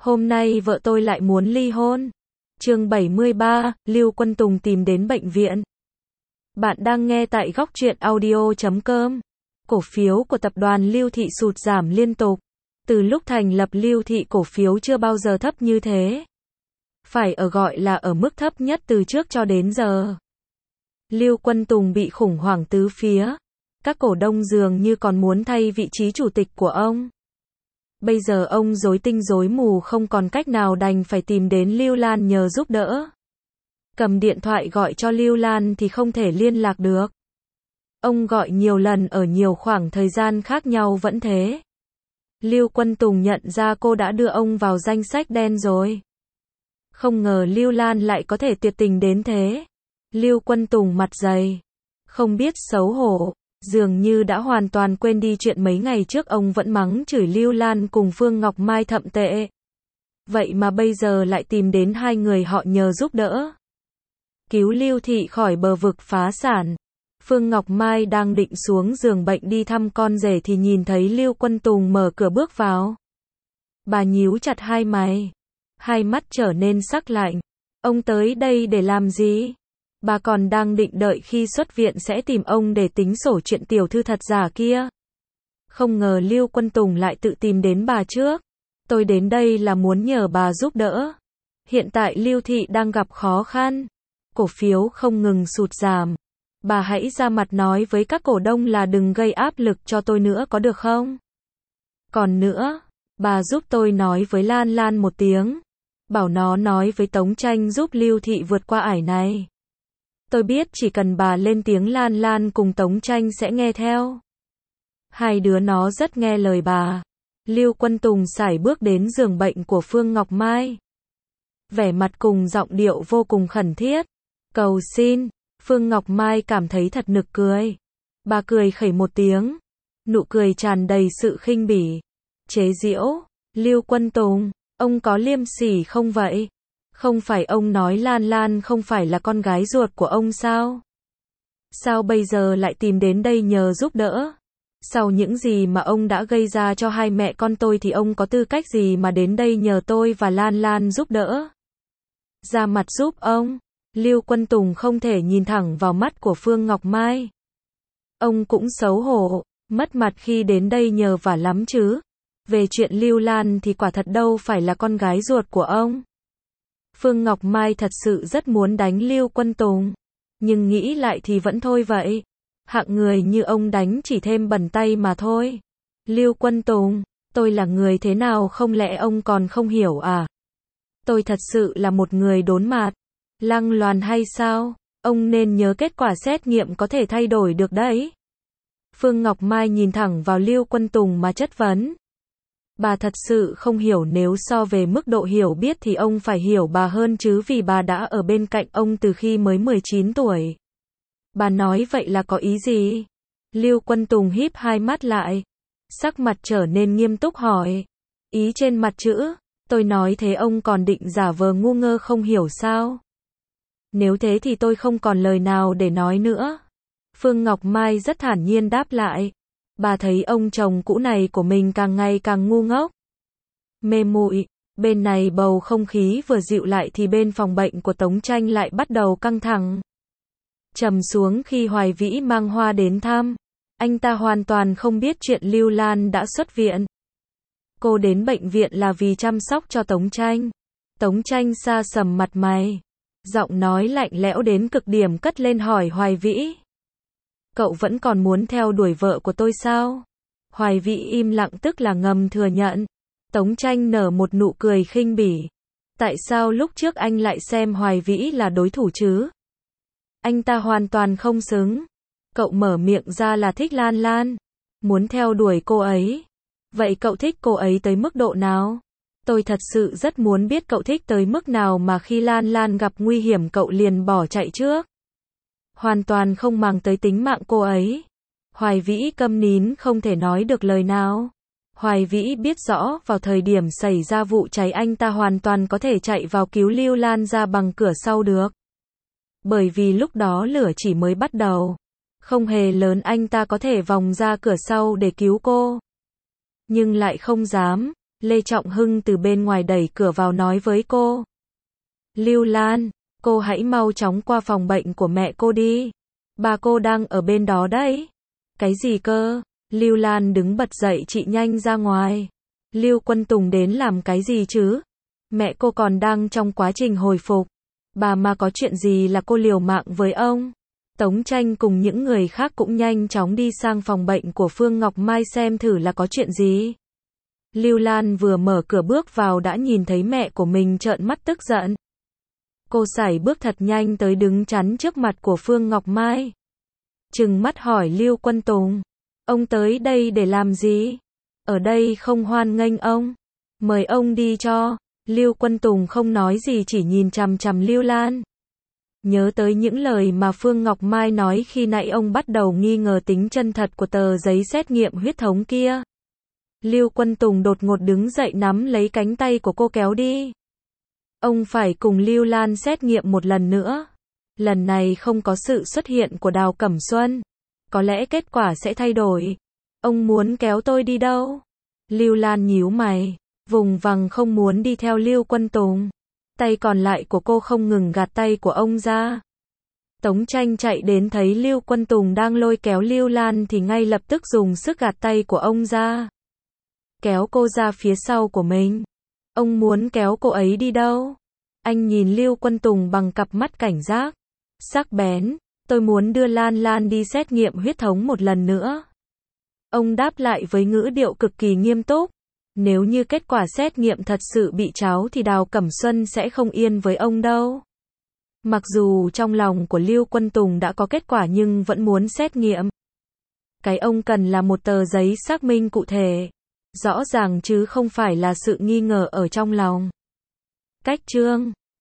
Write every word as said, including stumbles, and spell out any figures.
Hôm nay vợ tôi lại muốn ly hôn. Chương bảy mươi ba, Lưu Quân Tùng tìm đến bệnh viện. Bạn đang nghe tại góc truyện audio chấm com. Cổ phiếu của tập đoàn Lưu Thị sụt giảm liên tục. Từ lúc thành lập Lưu Thị cổ phiếu chưa bao giờ thấp như thế. Phải ở gọi là ở mức thấp nhất từ trước cho đến giờ. Lưu Quân Tùng bị khủng hoảng tứ phía. Các cổ đông dường như còn muốn thay vị trí chủ tịch của ông. Bây giờ ông rối tinh rối mù không còn cách nào đành phải tìm đến Lưu Lan nhờ giúp đỡ. Cầm điện thoại gọi cho Lưu Lan thì không thể liên lạc được. Ông gọi nhiều lần ở nhiều khoảng thời gian khác nhau vẫn thế. Lưu Quân Tùng nhận ra cô đã đưa ông vào danh sách đen rồi. Không ngờ Lưu Lan lại có thể tuyệt tình đến thế. Lưu Quân Tùng mặt dày, không biết xấu hổ, dường như đã hoàn toàn quên đi chuyện mấy ngày trước ông vẫn mắng chửi Lưu Lan cùng Phương Ngọc Mai thậm tệ. Vậy mà bây giờ lại tìm đến hai người họ nhờ giúp đỡ. Cứu Lưu Thị khỏi bờ vực phá sản. Phương Ngọc Mai đang định xuống giường bệnh đi thăm con rể thì nhìn thấy Lưu Quân Tùng mở cửa bước vào. Bà nhíu chặt hai mày, hai mắt trở nên sắc lạnh. Ông tới đây để làm gì? Bà còn đang định đợi khi xuất viện sẽ tìm ông để tính sổ chuyện tiểu thư thật giả kia. Không ngờ Lưu Quân Tùng lại tự tìm đến bà trước. Tôi đến đây là muốn nhờ bà giúp đỡ. Hiện tại Lưu Thị đang gặp khó khăn. Cổ phiếu không ngừng sụt giảm. Bà hãy ra mặt nói với các cổ đông là đừng gây áp lực cho tôi nữa có được không? Còn nữa, bà giúp tôi nói với Lan Lan một tiếng. Bảo nó nói với Tống Tranh giúp Lưu Thị vượt qua ải này. Tôi biết chỉ cần bà lên tiếng Lan Lan cùng Tống Tranh sẽ nghe theo. Hai đứa nó rất nghe lời bà. Lưu Quân Tùng sải bước đến giường bệnh của Phương Ngọc Mai. Vẻ mặt cùng giọng điệu vô cùng khẩn thiết. Cầu xin. Phương Ngọc Mai cảm thấy thật nực cười. Bà cười khẩy một tiếng. Nụ cười tràn đầy sự khinh bỉ. Chế giễu. Lưu Quân Tùng, ông có liêm sỉ không vậy? Không phải ông nói Lan Lan không phải là con gái ruột của ông sao? Sao bây giờ lại tìm đến đây nhờ giúp đỡ? Sau những gì mà ông đã gây ra cho hai mẹ con tôi thì ông có tư cách gì mà đến đây nhờ tôi và Lan Lan giúp đỡ? Ra mặt giúp ông. Lưu Quân Tùng không thể nhìn thẳng vào mắt của Phương Ngọc Mai. Ông cũng xấu hổ, mất mặt khi đến đây nhờ vả lắm chứ. Về chuyện Lưu Lan thì quả thật đâu phải là con gái ruột của ông. Phương Ngọc Mai thật sự rất muốn đánh Lưu Quân Tùng. Nhưng nghĩ lại thì vẫn thôi vậy. Hạng người như ông đánh chỉ thêm bẩn tay mà thôi. Lưu Quân Tùng, tôi là người thế nào không lẽ ông còn không hiểu à? Tôi thật sự là một người đốn mạt. Lăng loàn hay sao? Ông nên nhớ kết quả xét nghiệm có thể thay đổi được đấy. Phương Ngọc Mai nhìn thẳng vào Lưu Quân Tùng mà chất vấn. Bà thật sự không hiểu, nếu so về mức độ hiểu biết thì ông phải hiểu bà hơn chứ, vì bà đã ở bên cạnh ông từ khi mới mười chín tuổi. Bà nói vậy là có ý gì? Lưu Quân Tùng híp hai mắt lại. Sắc mặt trở nên nghiêm túc hỏi. Ý trên mặt chữ, tôi nói thế ông còn định giả vờ ngu ngơ không hiểu sao? Nếu thế thì tôi không còn lời nào để nói nữa. Phương Ngọc Mai rất thản nhiên đáp lại. Bà thấy ông chồng cũ này của mình càng ngày càng ngu ngốc. Mê muội. Bên này bầu không khí vừa dịu lại thì bên phòng bệnh của Tống Tranh lại bắt đầu căng thẳng. Trầm xuống khi Hoài Vĩ mang hoa đến thăm. Anh ta hoàn toàn không biết chuyện Lưu Lan đã xuất viện. Cô đến bệnh viện là vì chăm sóc cho Tống Tranh. Tống Tranh sa sầm mặt mày. Giọng nói lạnh lẽo đến cực điểm cất lên hỏi Hoài Vĩ. Cậu vẫn còn muốn theo đuổi vợ của tôi sao? Hoài Vĩ im lặng tức là ngầm thừa nhận. Tống Tranh nở một nụ cười khinh bỉ. Tại sao lúc trước anh lại xem Hoài Vĩ là đối thủ chứ? Anh ta hoàn toàn không xứng. Cậu mở miệng ra là thích Lan Lan. Muốn theo đuổi cô ấy. Vậy cậu thích cô ấy tới mức độ nào? Tôi thật sự rất muốn biết cậu thích tới mức nào mà khi Lan Lan gặp nguy hiểm cậu liền bỏ chạy trước. Hoàn toàn không màng tới tính mạng cô ấy. Hoài Vĩ câm nín không thể nói được lời nào. Hoài Vĩ biết rõ vào thời điểm xảy ra vụ cháy anh ta hoàn toàn có thể chạy vào cứu Lưu Lan ra bằng cửa sau được. Bởi vì lúc đó lửa chỉ mới bắt đầu. Không hề lớn anh ta có thể vòng ra cửa sau để cứu cô. Nhưng lại không dám. Lê Trọng Hưng từ bên ngoài đẩy cửa vào nói với cô. Lưu Lan, cô hãy mau chóng qua phòng bệnh của mẹ cô đi. Bà cô đang ở bên đó đấy. Cái gì cơ? Lưu Lan đứng bật dậy, chị nhanh ra ngoài. Lưu Quân Tùng đến làm cái gì chứ? Mẹ cô còn đang trong quá trình hồi phục. Bà mà có chuyện gì là cô liều mạng với ông. Tống Tranh cùng những người khác cũng nhanh chóng đi sang phòng bệnh của Phương Ngọc Mai xem thử là có chuyện gì. Lưu Lan vừa mở cửa bước vào đã nhìn thấy mẹ của mình trợn mắt tức giận. Cô sải bước thật nhanh tới đứng chắn trước mặt của Phương Ngọc Mai. Trừng mắt hỏi Lưu Quân Tùng. Ông tới đây để làm gì? Ở đây không hoan nghênh ông. Mời ông đi cho. Lưu Quân Tùng không nói gì, chỉ nhìn chằm chằm Lưu Lan. Nhớ tới những lời mà Phương Ngọc Mai nói khi nãy, ông bắt đầu nghi ngờ tính chân thật của tờ giấy xét nghiệm huyết thống kia. Lưu Quân Tùng đột ngột đứng dậy nắm lấy cánh tay của cô kéo đi. Ông phải cùng Lưu Lan xét nghiệm một lần nữa. Lần này không có sự xuất hiện của Đào Cẩm Xuân. Có lẽ kết quả sẽ thay đổi. Ông muốn kéo tôi đi đâu? Lưu Lan nhíu mày, vùng vằng không muốn đi theo Lưu Quân Tùng. Tay còn lại của cô không ngừng gạt tay của ông ra. Tống Tranh chạy đến thấy Lưu Quân Tùng đang lôi kéo Lưu Lan thì ngay lập tức dùng sức gạt tay của ông ra. Kéo cô ra phía sau của mình. Ông muốn kéo cô ấy đi đâu? Anh nhìn Lưu Quân Tùng bằng cặp mắt cảnh giác, sắc bén. Tôi muốn đưa Lan Lan đi xét nghiệm huyết thống một lần nữa. Ông đáp lại với ngữ điệu cực kỳ nghiêm túc. Nếu như kết quả xét nghiệm thật sự bị tráo thì Đào Cẩm Xuân sẽ không yên với ông đâu. Mặc dù trong lòng của Lưu Quân Tùng đã có kết quả nhưng vẫn muốn xét nghiệm. Cái ông cần là một tờ giấy xác minh cụ thể, rõ ràng chứ không phải là sự nghi ngờ ở trong lòng. Cách chương